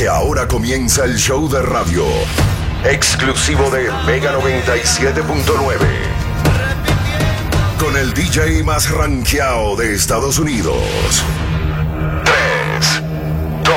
porque ahora comienza el show de radio exclusivo de Mega 97.9 con el DJ más rankeado de Estados Unidos. 3, 2,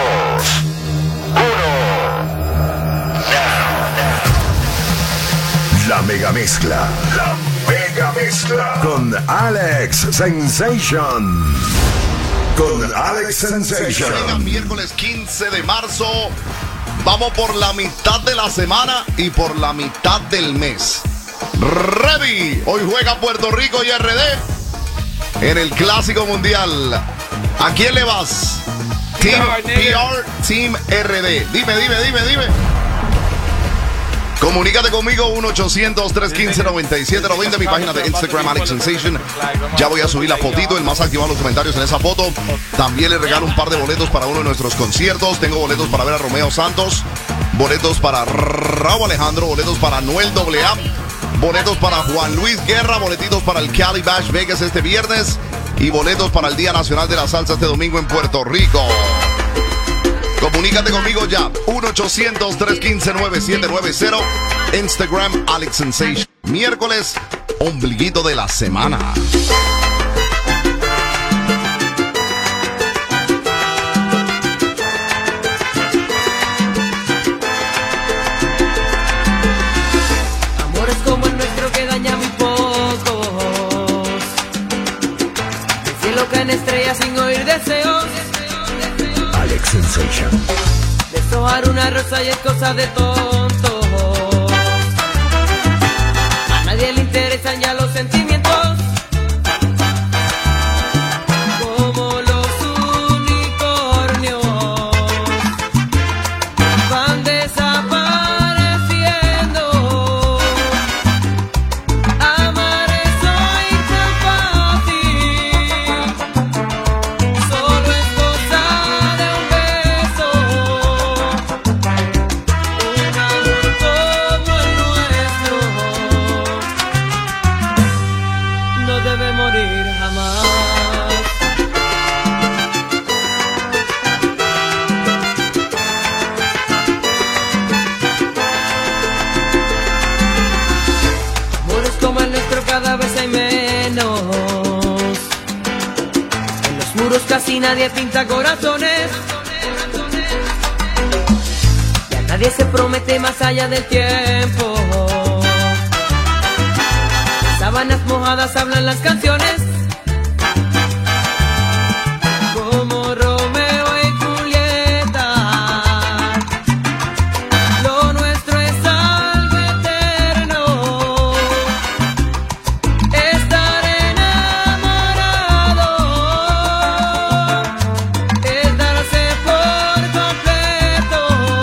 1. La mega mezcla. La mega mezcla. Con Alex Sensation. Con Alex Sensation. Miércoles 15 de marzo. Vamos por la mitad de la semana y por la mitad del mes. Ready. Hoy juega Puerto Rico y RD en el Clásico Mundial. ¿A quién le vas? Team PR, Team RD. Dime. Comunícate conmigo 1-800-315-9790. Mi página de Instagram, Alex Sensation. Ya voy a subir la fotito, el más activado en los comentarios en esa foto. También le regalo un par de boletos para uno de nuestros conciertos. Tengo boletos para ver a Romeo Santos, boletos para Raúl Alejandro, boletos para Noel AA, boletos para Juan Luis Guerra, boletitos para el Cali Bash Vegas este viernes y boletos para el Día Nacional de la Salsa este domingo en Puerto Rico. Comunícate conmigo ya, 1-800-315-9790, Instagram, Alex Sensation. Miércoles, ombliguito de la semana. Amores como el nuestro que daña muy pocos. El cielo cae en estrellas sin oír deseos. Alex Sensation. Deshojar una rosa y es cosa de tontos. A nadie le interesan ya los sentimientos. Como los unicornios van desapareciendo. Amar es hoy tan fácil. Solo es cosa de un beso. Un amor como el nuestro no debe morir jamás. Amores como el nuestro cada vez hay menos. En los muros casi nadie pinta corazones. Ya nadie se promete más allá del tiempo. En sábanas mojadas hablan las canciones. Como Romeo y Julieta. Lo nuestro es algo eterno. Estar enamorado es darse por completo.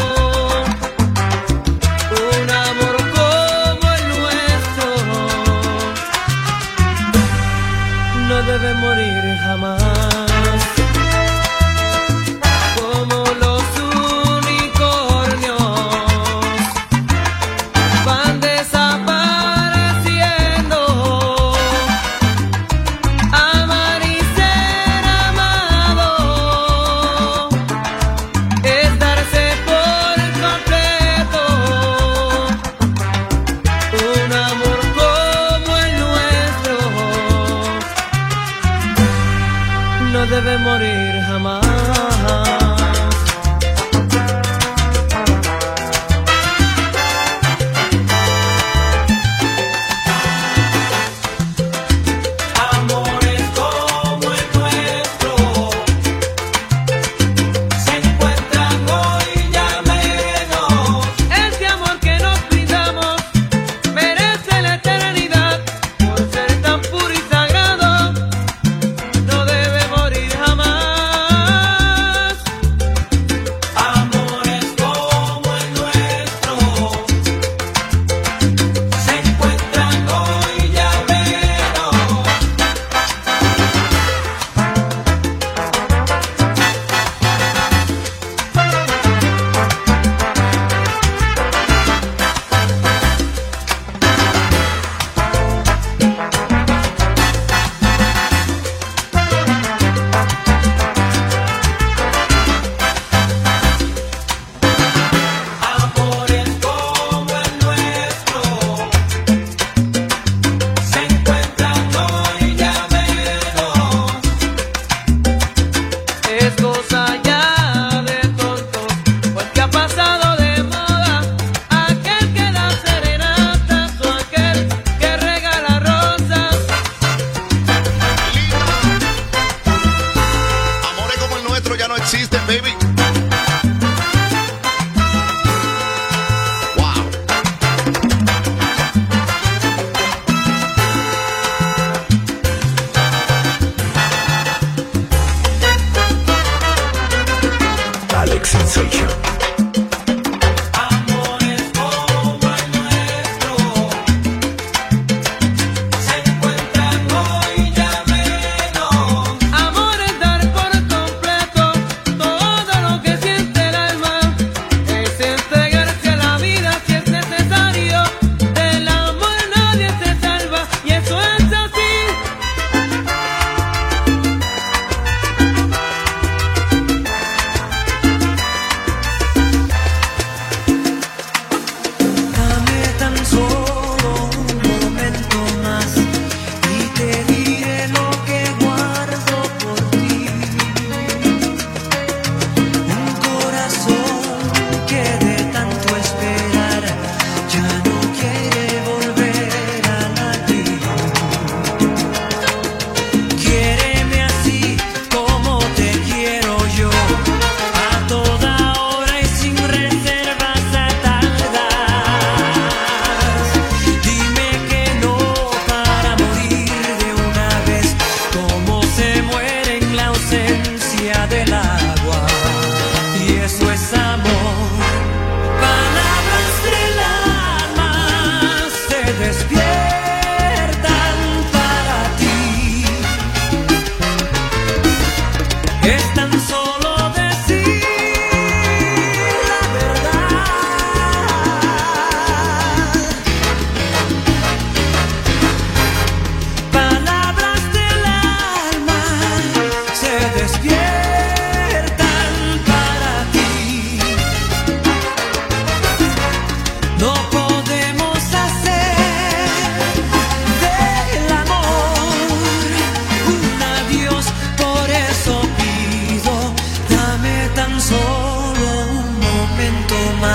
Un amor como el nuestro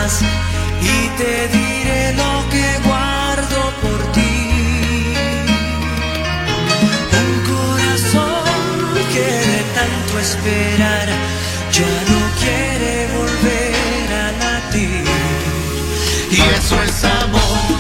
más y te diré lo que guardo por ti. Un corazón que de tanto esperar ya no quiere volver a latir, y eso es amor.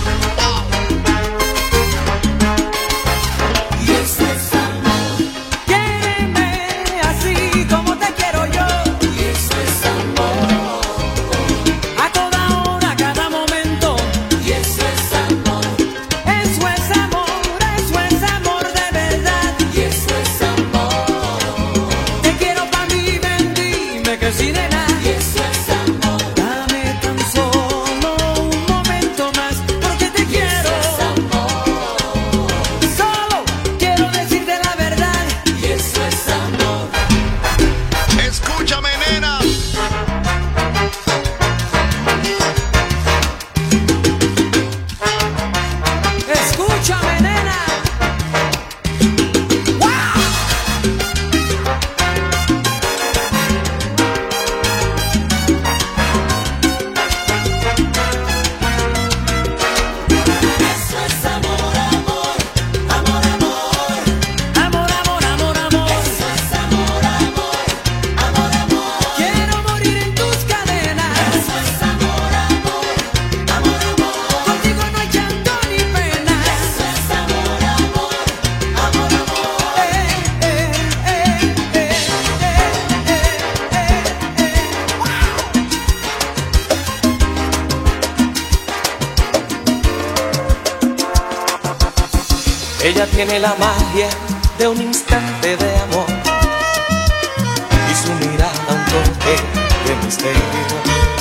Ella tiene la magia de un instante de amor y su mirada un toque de misterio.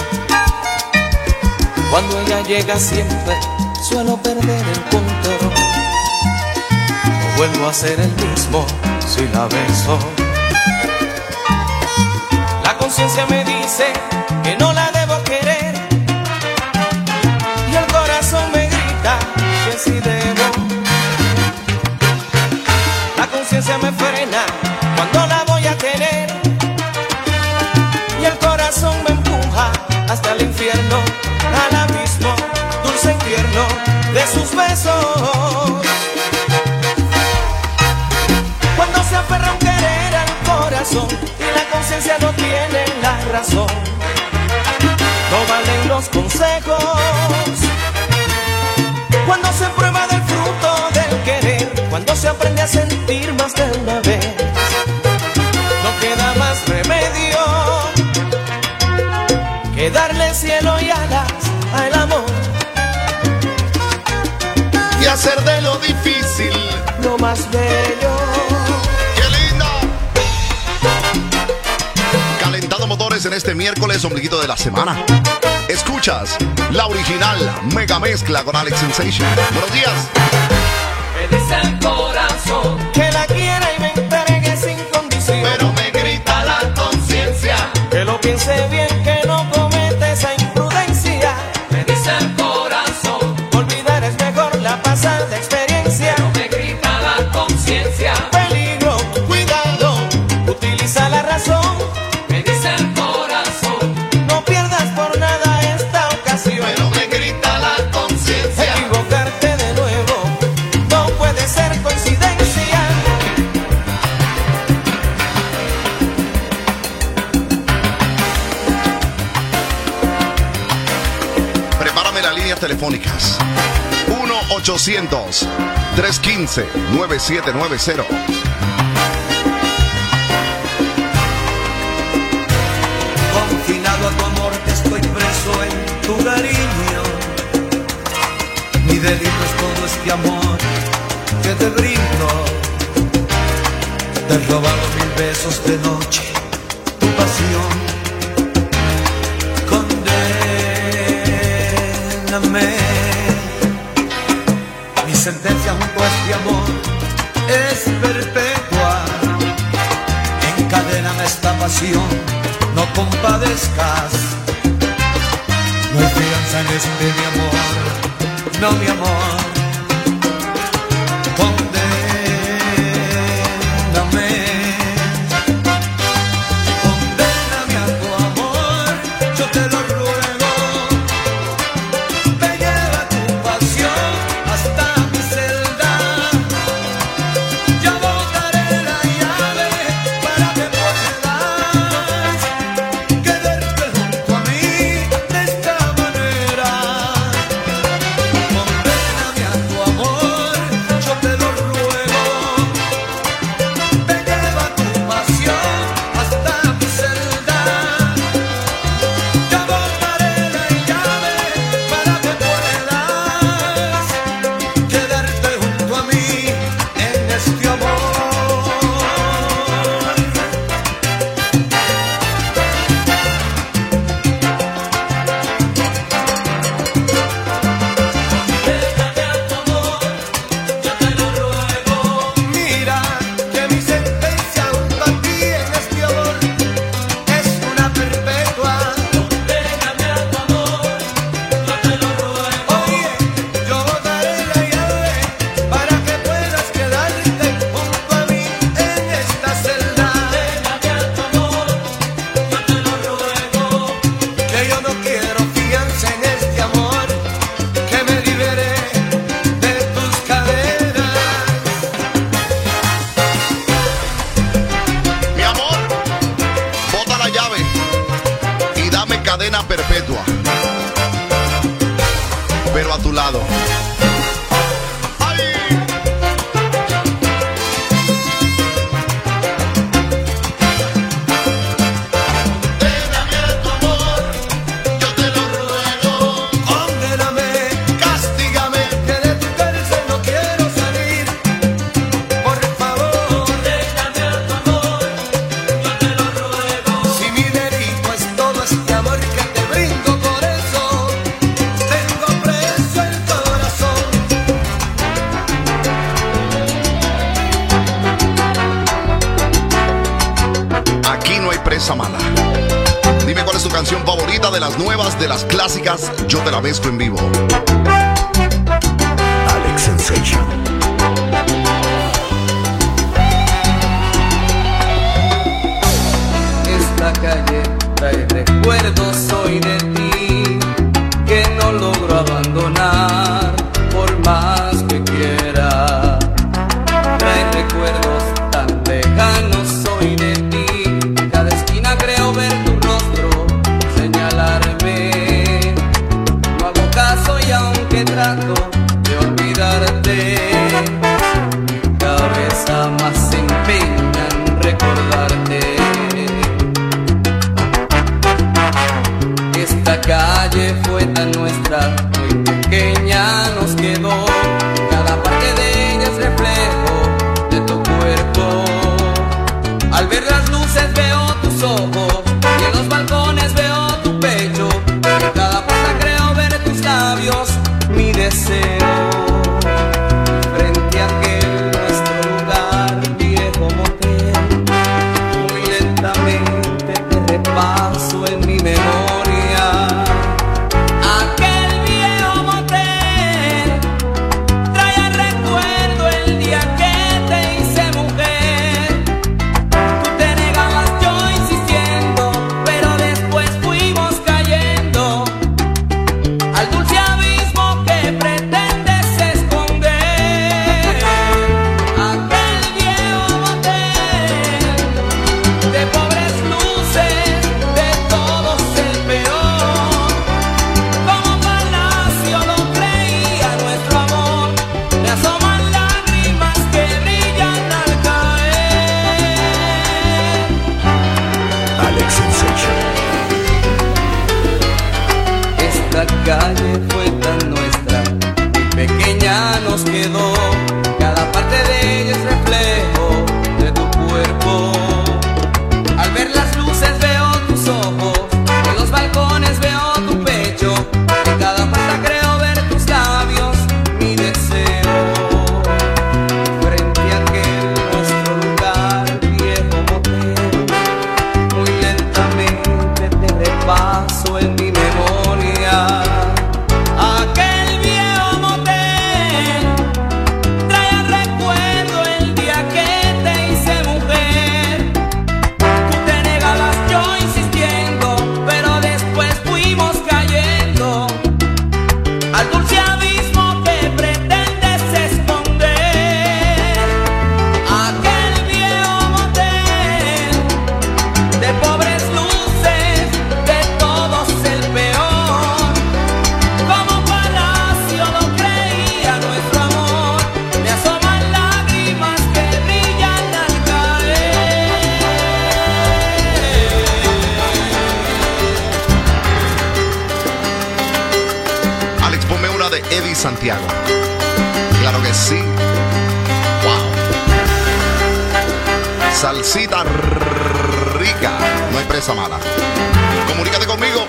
Cuando ella llega siempre suelo perder el control. No vuelvo a ser el mismo si la beso. La conciencia me dice que no la debo querer y el corazón me grita que sí debo. La conciencia me frena cuando la voy a tener y el corazón me empuja hasta el infierno, al abismo dulce infierno de sus besos. Cuando se aferra un querer al corazón y la conciencia no tiene la razón, no valen los consejos. Cuando se prueba del fruto del querer, cuando se aprende a sentir más de una vez, no queda más remedio que darle cielo y alas al amor y hacer de lo difícil lo más bello. ¡Qué linda! Calentando motores en este miércoles, ombliguito de la semana. Escuchas la original Mega Mezcla con Alex Sensation. Buenos días. Me dice el corazón que la quiera y me entregue sin condición, pero me grita la conciencia que lo piense bien, que no cometa esa imprudencia. Me dice el corazón olvidar es mejor la pasada experiencia, pero me grita la conciencia peligro, cuidado, utiliza la razón. Me dice el corazón no pierdas por nada esta ocasión, pero me grita la conciencia equivocarte de nuevo no puede ser coincidencia. Prepárame las líneas telefónicas 1-800-315-9790. Confinado a tu amor, estoy preso en tu cariño. Mi delito es todo este amor que te brindo. Te he robado 1000 besos de noche, tu pasión. Condéname. Mi sentencia junto a este amor es perpetua. Encadéname esta pasión, no compadezcas. No hay fianza en este mi amor, no mi amor. Condéname a tu amor, yo te lo ruego. de las nuevas, de las clásicas, yo te la mezclo en vivo. Alex Sensation. Esta calle trae recuerdos hoy de ti que no logro abandonar por más que quiera. Trae recuerdos tan lejanos hoy de ti. En cada esquina creo ver tu rostro señalarme. No hago caso y aunque trato de olvidarte, mi cabeza más se empeña en recordarte. Esta calle fue tan nuestra, muy pequeña nos quedó. Cada parte de ella es reflejo de tu cuerpo. Al ver las luces veo tus ojos y en los balcones veo tu pecho. En cada puerta creo ver tus labios, mi deseo. Frente a aquel nuestro lugar, viejo motel, muy lentamente te repaso en mi memoria. Aquel viejo motel trae al recuerdo el día que te hice mujer. Tú te negabas, yo insistiendo, pero después fuimos cayendo al dulce abismo que pretendes esconder. Aquel viejo motel de pobres luces, de todos el peor. Como palacio lo creía nuestro amor. Me asoman lágrimas que brillan al caer. Alex Sensation. Esta calle fue tan nuestra, pequeña nos quedó. Cada parte de ella es reflejo de tu cuerpo. Al ver las luces veo tus ojos, en los balcones veo tu pecho. En cada puerta creo ver tus labios, mi deseo. Frente a aquel nuestro lugar, viejo motel, muy lentamente te repaso en mi memoria. Aquel viejo motel trae al recuerdo el día que te hice mujer. Tú te negabas, yo insistiendo, pero después fuimos cayendo al dulce abismo que pretendes esconder. Aquel viejo motel de pobres luces, de todos el peor. Como palacio lo creía nuestro amor. Me asoman lágrimas que brillan al caer. Alex, ponme una de Eddie Santiago. Claro que sí. Wow. Salsita rica. No hay presa mala. Comunícate conmigo.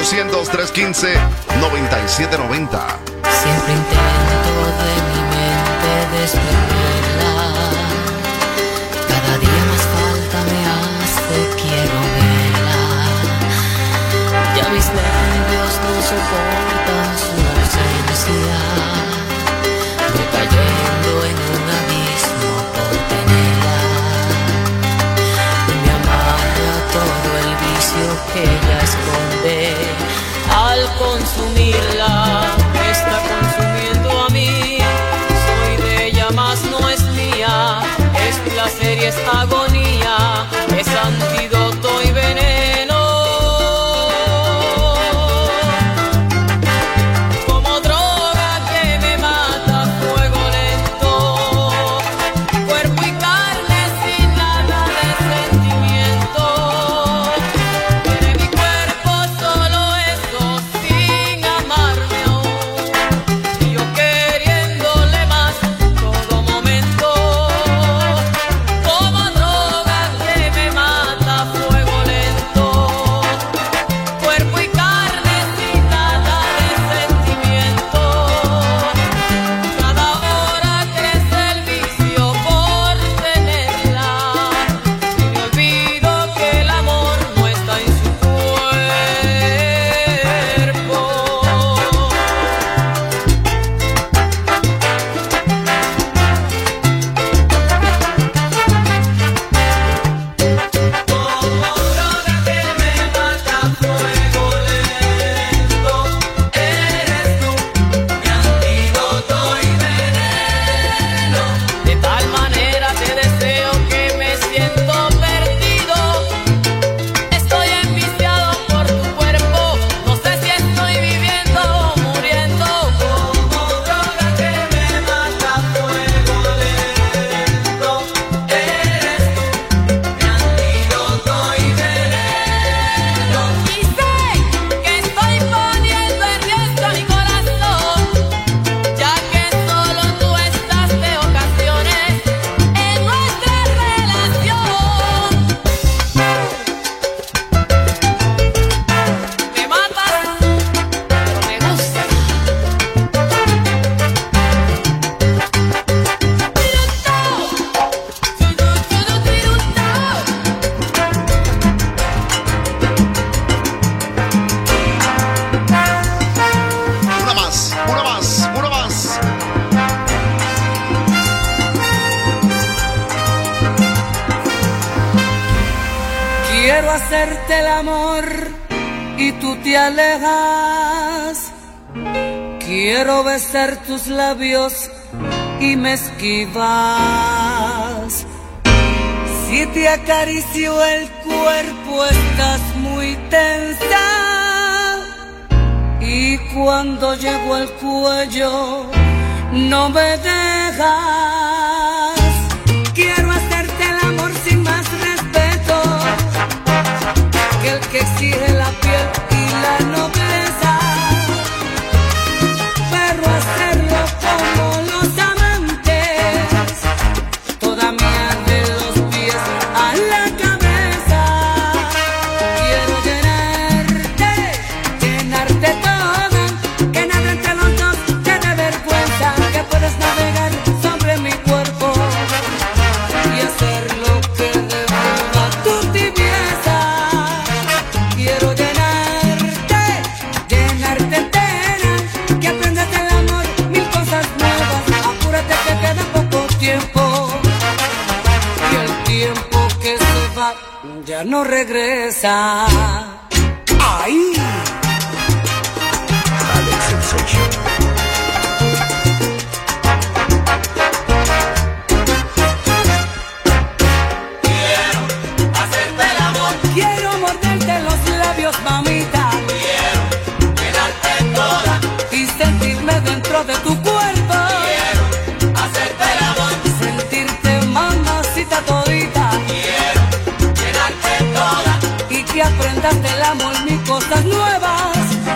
1-800-315-9790. Siempre intento de mi mente desprenderla. Cada día más falta me hace, quiero verla. Ya mis nervios no soportan su ausencia. Voy cayendo en un abismo por tenerla. Y me amarra todo el vicio que ella esconde. Al consumirla, me está consumiendo a mí. Soy de ella, más no es mía. Es placer y es agonía. Es antídoto y veneno. Como droga que me mata, fuego lento. Cuerpo y carne sin nada de sentimiento. Tiene mi cuerpo solo eso, sin amarme aún. Y yo queriéndole más todo momento. Como droga hacerte el amor y tú te alejas. Quiero besar tus labios y me esquivas. Si te acaricio el cuerpo estás muy tensa, y cuando llego al cuello no me dejas. Quiero hacerte el amor sin más respeto que el que exige la piel y la nobleza, pero hacerlo como los amantes, toda mía de los pies a la cabeza. Quiero llenarte toda, que nada entre los dos te dé vergüenza, que puedes navegar sobre mi cuerpo y hacer lo que devuelva tu tibieza. Quiero llenarte entera, que aprendas del amor mil cosas nuevas. Apúrate que queda poco tiempo, y el tiempo que se va ya no regresa. ¡Ay! Alex Sensation. Quiero morderte los labios, mamita. Quiero llenarte toda y sentirme dentro de tu cuerpo. Quiero hacerte el amor, sentirte mamacita todita. Quiero llenarte toda y que aprendas del amor mil cosas nuevas.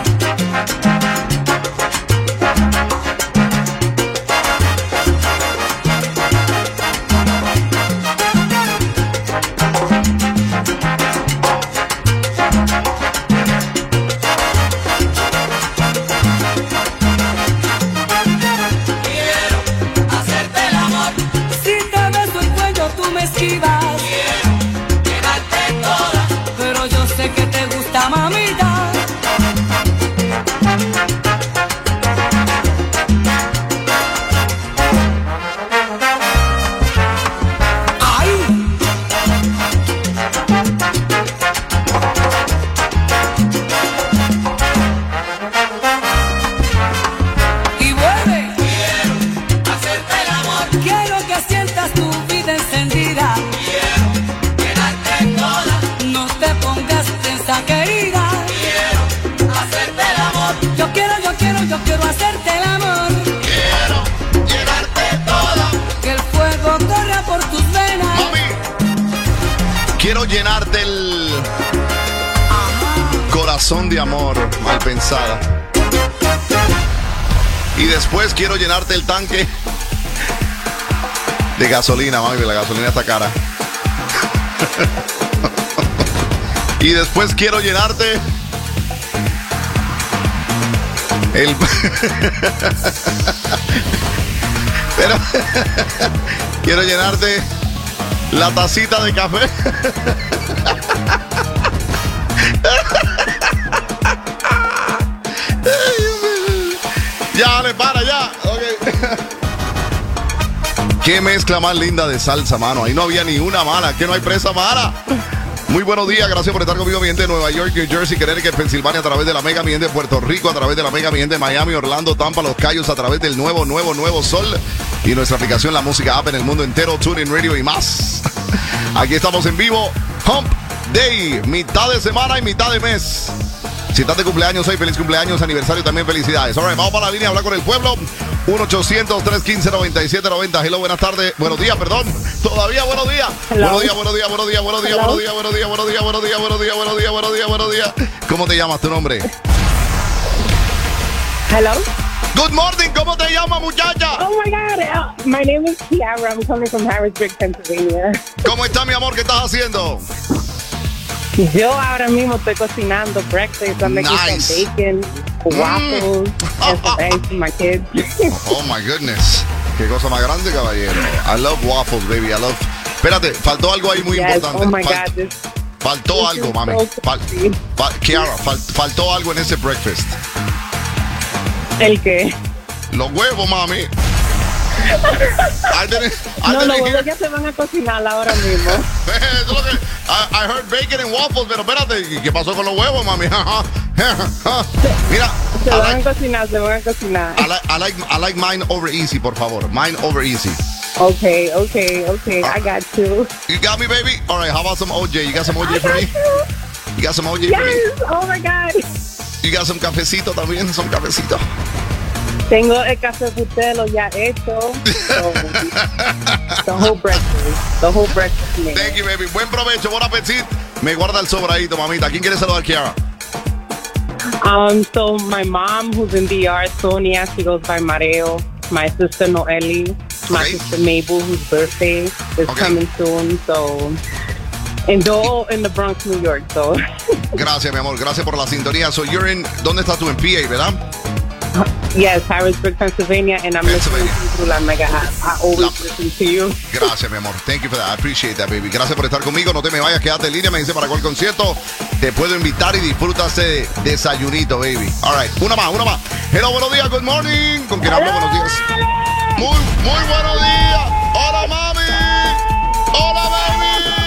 Si te beso el cuello tú me esquivas. Quiero llenarte toda, pero yo sé que te gusta, mamita. ¡Ay! Y vuelve. Quiero que sientas tu vida encendida. Quiero llenarte toda. No te pongas tensa, querida. Quiero hacerte el amor. Yo quiero hacerte el amor. Quiero llenarte toda. Que el fuego corra por tus venas. Mami, quiero llenarte el corazón de amor, mal pensada. Y después quiero llenarte el tanque de gasolina, mami, la gasolina está cara. Y después quiero llenarte el... Pero quiero llenarte la tacita de café. Ya, dale, para, ya. Okay. Qué mezcla más linda de salsa, mano. Ahí no había ni una mala, que no hay presa mala. Muy buenos días, gracias por estar conmigo, mi gente de Nueva York, New Jersey, Connecticut, Pensilvania, a través de la Mega, mi gente de Puerto Rico, a través de la Mega, mi gente de Miami, Orlando, Tampa, Los Cayos, a través del nuevo Sol y nuestra aplicación La Música App en el mundo entero, TuneIn Radio y más. Aquí estamos en vivo, Hump Day, mitad de semana y mitad de mes. Si estás de cumpleaños hoy, feliz cumpleaños, aniversario también, felicidades. Ahora vamos para la línea a hablar con el pueblo. 1-800-315-9790. Hello, buenas tardes. Buenos días, perdón. Todavía buenos días. Buenos días. Buenos días. ¿Cómo te llamas, tu nombre? Hello. Good morning. ¿Cómo te llamas, muchacha? Oh my God. My name is Kiara. I'm coming from Harrisburg, Pennsylvania. ¿Cómo estás, mi amor? ¿Qué estás haciendo? Yo ahora mismo estoy cocinando breakfast. I'm making some bacon, waffles, and some eggs for my kids. Oh my goodness. Qué cosa más grande, caballero. I love waffles, baby. I love. Espérate, faltó algo ahí muy importante. Oh my God. Faltó algo, mami. Kiara, faltó algo en ese breakfast. ¿El qué? Los huevos, mami. No, huevos ya se van a cocinar ahora mismo. I heard bacon and waffles, pero espérate, ¿qué pasó con los huevos, mami? Mira, se van a cocinar. I like mine over easy, por favor. Mine over easy. Okay. I got you. You got me, baby? All right, how about some OJ? You got some OJ for me? You got some OJ for me? Yes, oh my God. You got some cafecito también, some cafecito. Tengo el café butelo ya hecho. So, the whole breakfast. Man. Thank you, baby. Buen provecho, buen apetito. Me guarda el sobradito, mamita. ¿Quién quiere saludar, Kiara? So my mom, who's in DR, Sonia, she goes by Mareo. My sister Noeli, my sister Mabel, whose birthday is coming soon. So, and they're all in the Bronx, New York. So. Gracias, mi amor. Gracias por la sintonía. So you're in, ¿dónde estás tú? En PA, ¿verdad? Yes, Harrisburg, Pennsylvania, and I'm listening to you through La Mega app. I always listen to you. Gracias, mi amor. Thank you for that. I appreciate that, baby. Gracias por estar conmigo. No te me vayas, quédate en línea. Me dice para cuál concierto te puedo invitar y disfruta ese desayunito, baby. All right, una más. Hello, buenos días, good morning. ¿Con quién hablo? Buenos días. Muy buenos días. Hola, mami. Hola, baby.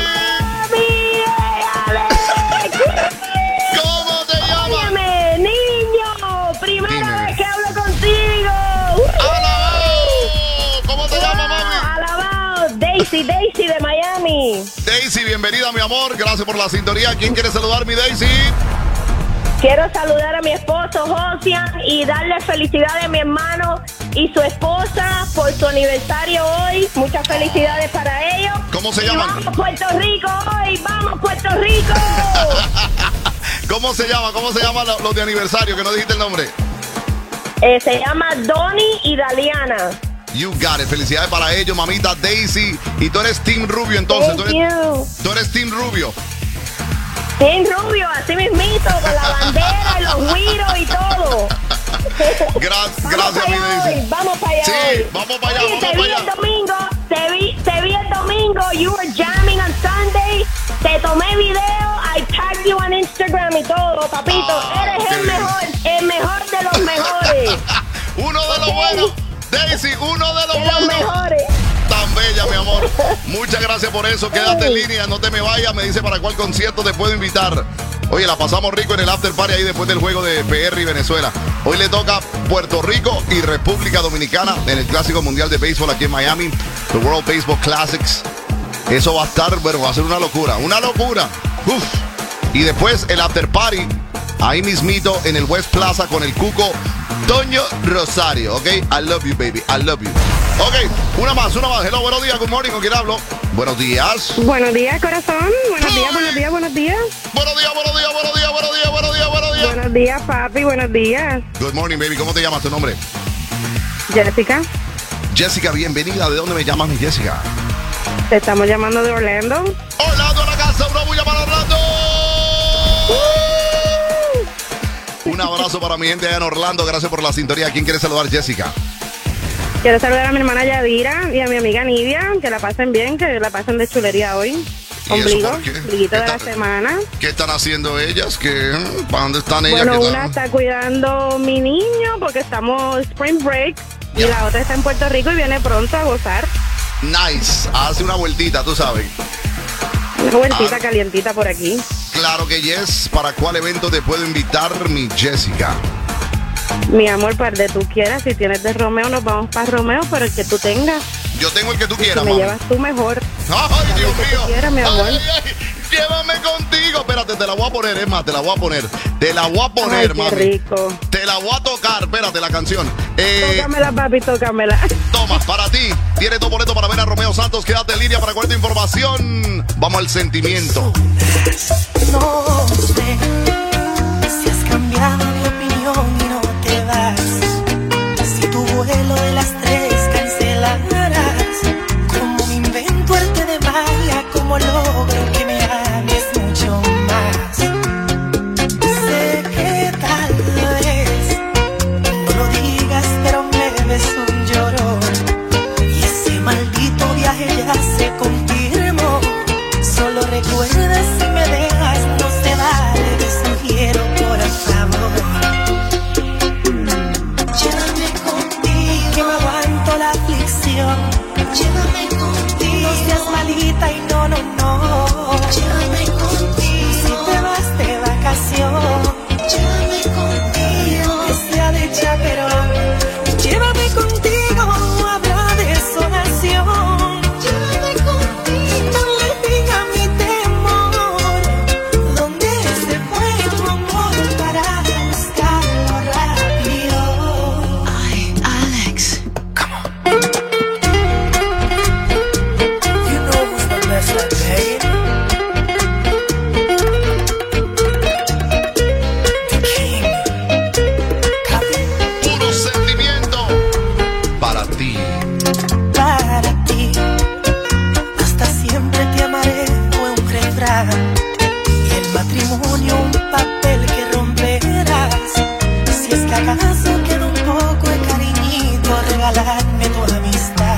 ¿Cómo te llamas? Dime, niño. Primera vez que hablo contigo. ¡Alabao! ¿Cómo te llamas, mami? Alabao. Daisy de Miami. Daisy, bienvenida, mi amor. Gracias por la sintonía. ¿Quién quiere saludar, mi Daisy? Quiero saludar a mi esposo Josian y darle felicidades a mi hermano y su esposa por su aniversario hoy. Muchas felicidades para ellos. ¿Cómo se llaman? ¡Vamos Puerto Rico hoy! ¡Vamos Puerto Rico! ¿Cómo se llama los de aniversario? Que no dijiste el nombre. Se llama Donnie y Daliana. You got it. Felicidades para ellos, mamita Daisy. Y tú eres Team Rubio, entonces. Tú eres Team Rubio. Team Rubio, así mismito, con la bandera y los güiros y todo. Gracias, mi Daisy. Vamos para allá. Sí, vamos para allá. Te vi el domingo. You were jamming on Sunday. Te tomé video. I tagged you on Instagram y todo, papito. Eres el mejor de los mejores. Uno de los buenos. Daisy, uno de los buenos. Mejores. Tan bella, mi amor. Muchas gracias por eso. Quédate en línea, no te me vayas. Me dice para cuál concierto te puedo invitar. Oye, la pasamos rico en el after party ahí después del juego de PR y Venezuela. Hoy le toca Puerto Rico y República Dominicana en el Clásico Mundial de Béisbol aquí en Miami. The World Baseball Classics. Eso va a estar, bueno, va a ser una locura. Una locura. Uf. Y después el after party ahí mismito en el West Plaza con el Cuco Toño Rosario, ¿ok? I love you, baby. I love you. Ok, una más. Hello, buenos días, good morning. ¿Con quién hablo? Buenos días. Buenos días, corazón. Buenos días. Buenos días, papi. Buenos días. Good morning, baby. ¿Cómo te llamas? ¿Tu nombre? Jessica. Jessica, bienvenida. ¿De dónde me llamas, mi Jessica? Te estamos llamando de Orlando. Orlando a la casa. Una bulla para Orlando. Un abrazo para mi gente allá en Orlando. Gracias por la sintonía. ¿Quién quiere saludar, Jessica? Quiero saludar a mi hermana Yadira y a mi amiga Nidia. Que la pasen bien, que la pasen de chulería hoy. Ombliguito de la semana. ¿Qué están haciendo ellas? ¿Para dónde están ellas? Bueno, una está cuidando a mi niño porque estamos spring break. Y la otra está en Puerto Rico y viene pronto a gozar. Nice. Hace una vueltita, tú sabes. Una vueltita calientita por aquí. Claro que yes. ¿Para cuál evento te puedo invitar, mi Jessica? Mi amor, para el de tú quieras. Si tienes de Romeo, nos vamos para Romeo, pero el que tú tengas. Yo tengo el que tú quieras, me llevas tú mejor. Ay, Dios mío. Quieras, mi amor. Llévame contigo. Espérate, te la voy a poner, es más, te la voy a poner, Ay, mami. Qué rico. Te la voy a tocar, espérate, la canción. Tócamela, papi, tócamela. Toma, para ti. Tienes 2 boletos para ver a Romeo Santos. Quédate en línea para cualquier información. Vamos al sentimiento. No sé si has cambiado de opinión y no te vas. Si tu vuelo de las 3 cancelarás. Como me invento arte de magia, como logro que me ames mucho más. Sé que tal vez no lo digas, pero me ves un llorón. Y ese maldito viaje ya se confirmó. Solo recuerda, si me dejas no se vale. poco de cariñito, regalarme tu amistad.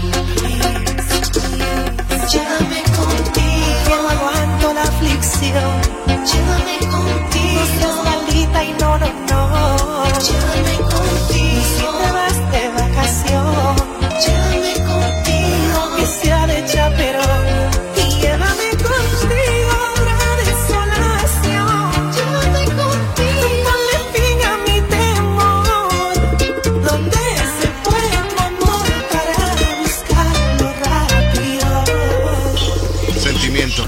Llévame contigo, no aguanto la aflicción. Llévame contigo, no seas maldita y no. Llévame contigo, si te vas de vacación. Llévame contigo, que sea de chaperón. Y llévame contigo a una desolación. Llévame contigo, ponle fin a mi temor. Donde se fue tu amor para buscarlo rápido. Sentimiento.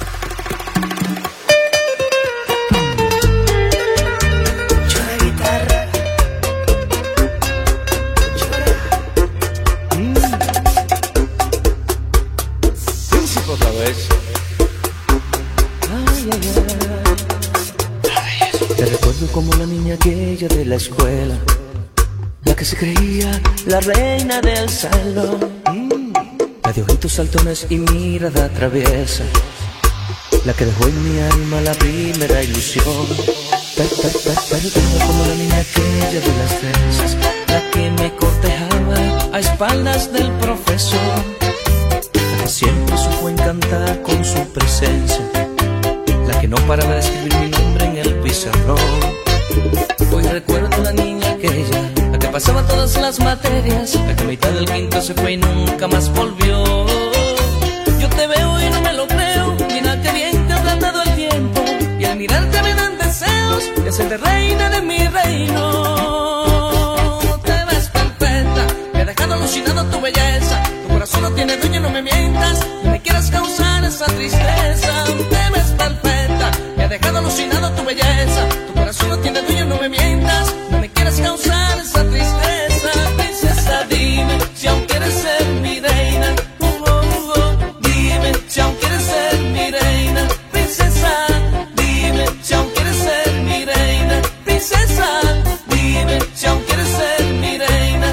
Te recuerdo como la niña aquella de la escuela, la que se creía la reina del salón, la de ojitos saltones y mirada traviesa, la que dejó en mi alma la primera ilusión. Te recuerdo como la niña aquella de las trenzas, la que me cortejaba a espaldas del profesor, la que siempre supo encantar con su presencia, la que no paraba de escribir mi nombre en el pizarrón. Hoy recuerdo a la niña aquella, la que pasaba todas las materias, la que a mitad del quinto se fue y nunca más volvió. Yo te veo y no me lo creo, mira que bien te has tratado el tiempo, y al mirarte me dan deseos de hacerte reina de mi reino. Te ves perfecta, me ha dejado alucinado tu belleza, tu corazón no tiene dueño, no me mientas, no me quieras causar esa tristeza. Te ves perfecta, me ha dejado alucinado tu belleza, tu corazón no tiene dueño, no me mientas, no me quieras causar esa tristeza. Princesa, dime si aún quieres ser mi reina. Dime si aún quieres ser mi reina. Princesa, dime si aún quieres ser mi reina. Princesa, dime si aún quieres ser mi reina.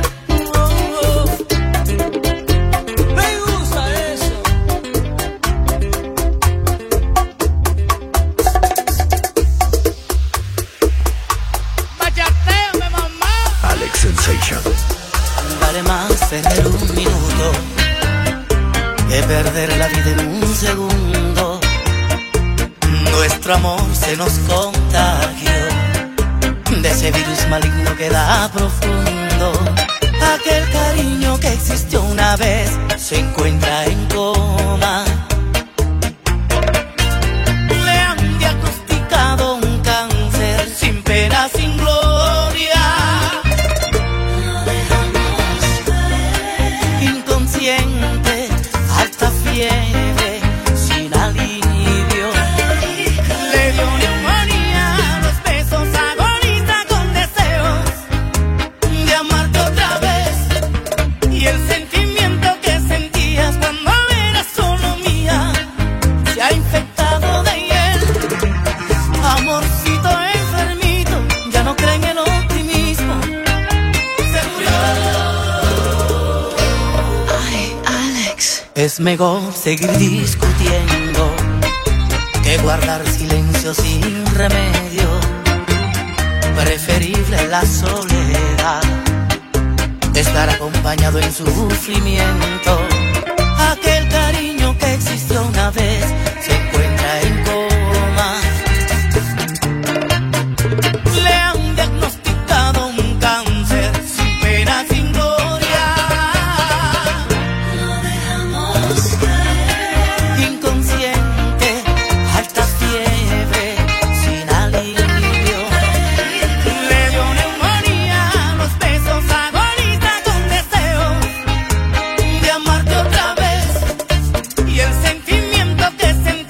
Me gusta eso. Bachateame, mamá. Alex Sensation. Vale más perder un minuto que perder la vida en un segundo. Nuestro amor se nos contagió de ese virus maligno que da profundo. Aquel cariño que existió una vez se encuentra en coma. Le han diagnosticado un cáncer sin pena, sin gloria. Inconsciente, alta fiebre, sin alivio. Le dio neumonía, los besos agoniza con deseos de amarte otra vez. Y el sentimiento que sentías cuando eras solo mía se ha infectado de hiel. Amorcito enfermito, ya no cree en el optimismo. Se murió. Es mejor seguir discutiendo que guardar silencio sin remedio. Preferible la soledad, estar acompañado en sufrimiento. Aquel cariño que existió una vez se encuentra en coma. Le han diagnosticado un cáncer sin pena, sin gloria. Inconsciente, alta fiebre, sin alivio. Le dio neumonía, los besos agoniza con deseos de amarte otra vez. Y el sentimiento que sentí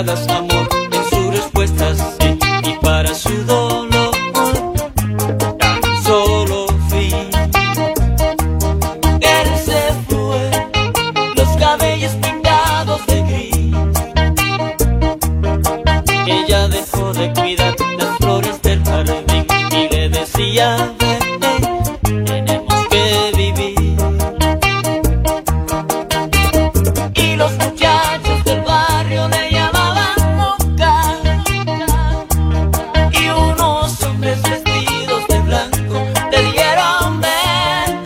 miradas amor, en sus respuestas sí, y para su dolor tan solo fui. Él se fue, los cabellos pintados de gris. Ella dejó de cuidar las flores del jardín y le decía: tenemos que vivir. Y los muchachos del barrio le llamaban loca, y unos hombres vestidos de blanco le dijeron ven.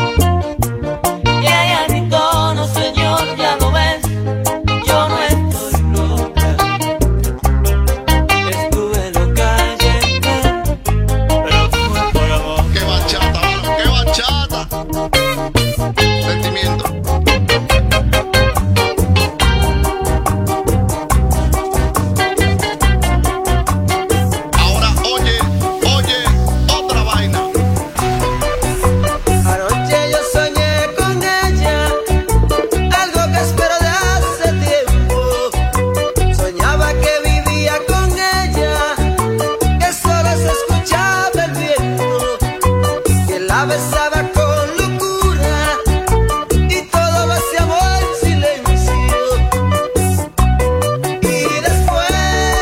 Y ella gritó: no señor, ya lo ves, yo no estoy loca. Estuve loca ayer, pero fue por amor. ¡Qué bachata, mano! ¡Qué bachata! Sentimiento. Ahora oye otra vaina. Anoche yo soñé con ella, algo que espero de hace tiempo. Soñaba que vivía con ella, que solo se escuchaba el viento, que la besaba con locura y todo vaciaba en silencio. Y después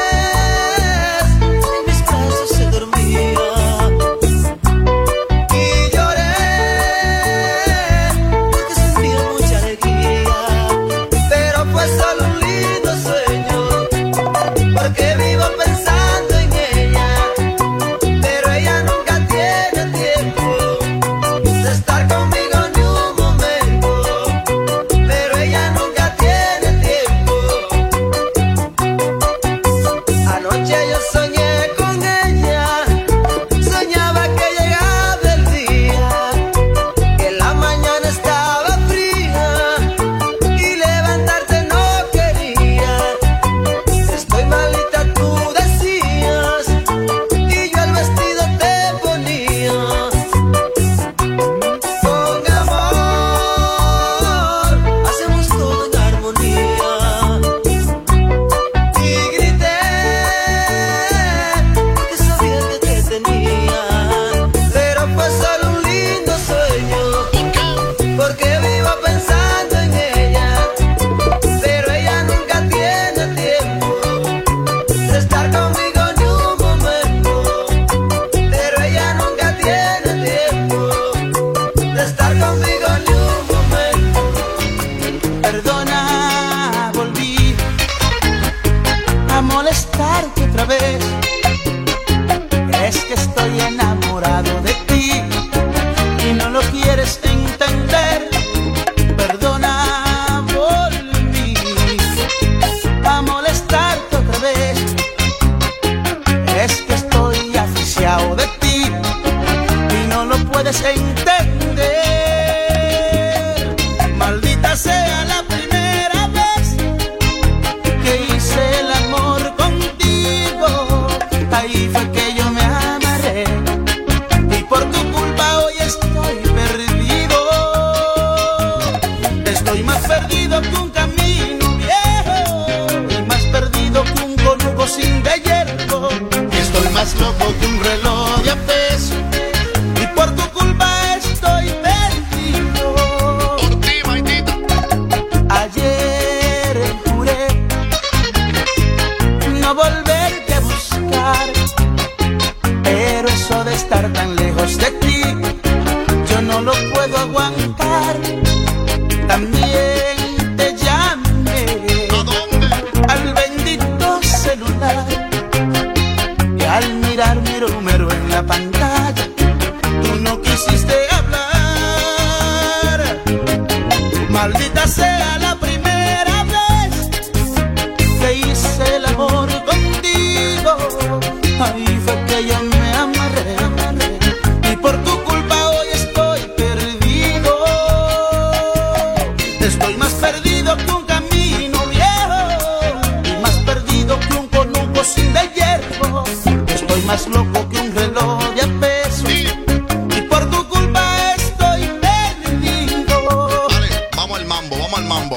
en mis brazos se dormía. Y lloré porque sentía mucha alegría, pero fue solo un lindo sueño, porque vivo pensando en ella, pero ella nunca tiene tiempo de estar conmigo ni un momento, pero ella nunca tiene tiempo. Anoche yo soñé con ella, soñaba que llegaba el día, que la mañana estaba fría y levantarte no quería. Estoy malita, tú decías, y yo el vestido te ponía. Con amor hacemos todo en armonía. Y grité porque sabía que te tenía, pero fue solo un lindo sueño, porque vivo pensando en ella, pero ella nunca tiene tiempo de estar conmigo ni un momento, pero ella nunca tiene tiempo de estar conmigo ni un momento. Perdona, volví a molestarte otra vez. Es que estoy enamorado de ti y no lo quieres entender. Perdona, volví a molestarte otra vez. Es que estoy asfixiado de ti y no lo puedes entender. Maldita sea la primera vez que hice el amor contigo. Ahí fue que yo me amarré y por tu culpa hoy estoy perdido. Estoy más perdido que un camino viejo y más perdido que un conuco sin de hierro. Estoy más loco que un reloj de a peso y por tu culpa estoy perdido. Ayer juré no volverte a buscar, pero eso de estar tan lejos de ti yo no lo puedo aguantar. También te llamé al bendito celular y al mirar mi número en la pantalla tú no quisiste hablar. Maldita sea la primera vez que hice el amor contigo. Ahí fue que yo me amarré y por tu culpa hoy estoy perdido. Estoy más perdido que un camino viejo y más perdido que un conuco sin de hierro. Estoy más loco que un reloj de a peso y por tu culpa estoy perdido. Vale, vamos al mambo.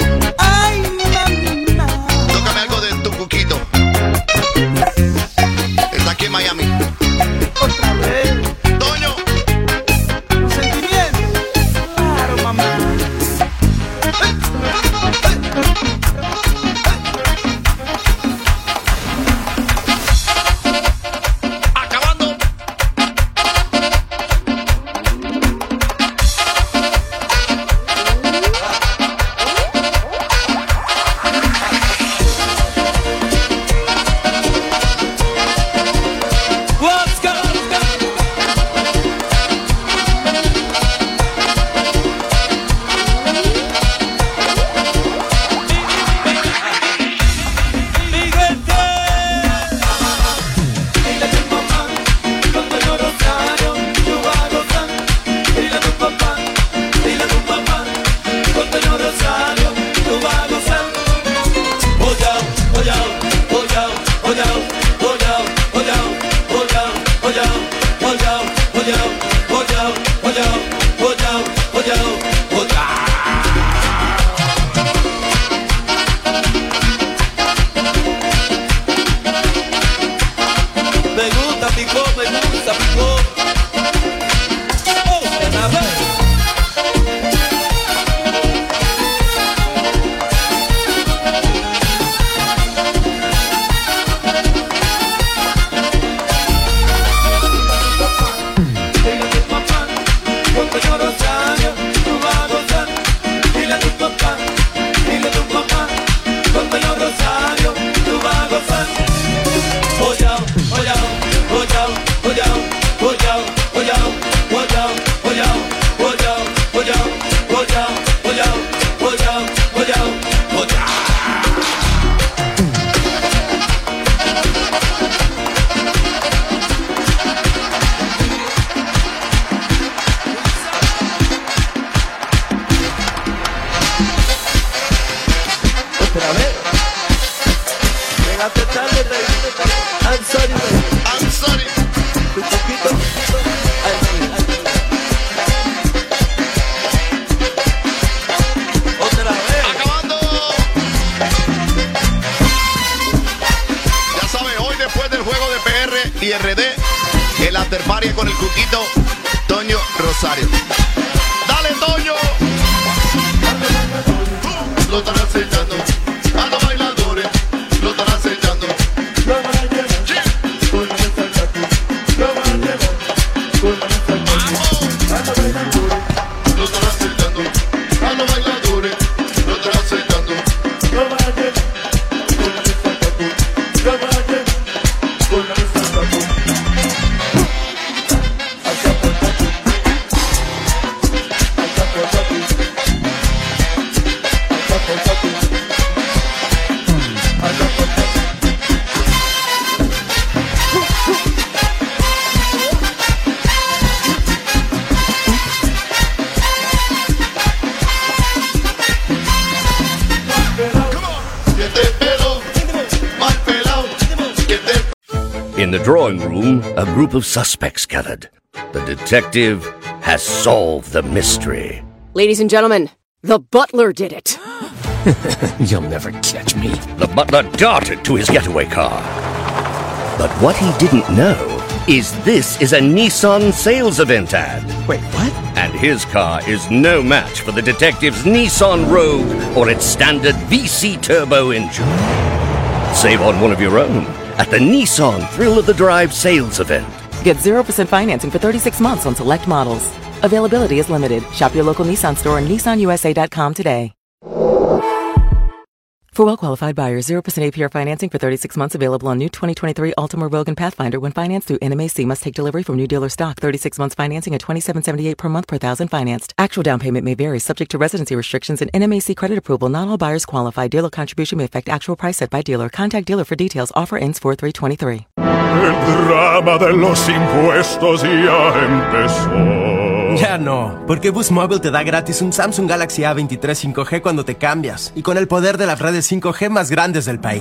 Llegaste tarde, baby. I'm sorry, baby. I'm sorry. Un poquito. Otra vez. Acabando. Ya sabe, hoy después del juego de PR y RD, el after party con el cuquito Toño Rosario. ¡Dale, Toño! Lo están acechando a los bailadores, lo están acechando. Lo van a llevar con la salsa, lo van a llevar con la salsa. A los bailadores, lo están acechando a los bailadores, lo están acechando. Lo van a llevar con la salsa, lo van a llevar con la salsa. In the drawing room, a group of suspects gathered. The detective has solved the mystery. Ladies and gentlemen, the butler did it. You'll never catch me. The butler darted to his getaway car. But what he didn't know is this is a Nissan sales event ad. Wait, what? And his car is no match for the detective's Nissan Rogue or its standard VC turbo engine. Save on one of your own at the Nissan Thrill of the Drive sales event. Get 0% financing for 36 months on select models. Availability is limited. Shop your local Nissan store and nissanusa.com today. For well-qualified buyers, 0% APR financing for 36 months available on new 2023 Altima Rogue and Pathfinder when financed through NMAC. Must take delivery from new dealer stock. 36 months financing at $27.78 per month per thousand financed. Actual down payment may vary, subject to residency restrictions and NMAC credit approval. Not all buyers qualify. Dealer contribution may affect actual price set by dealer. Contact dealer for details. Offer ends 4/3/23. El drama de los impuestos ya empezó. Ya no, porque Boost Mobile te da gratis un Samsung Galaxy A23 5G cuando te cambias y con el poder de las redes 5G más grandes del país.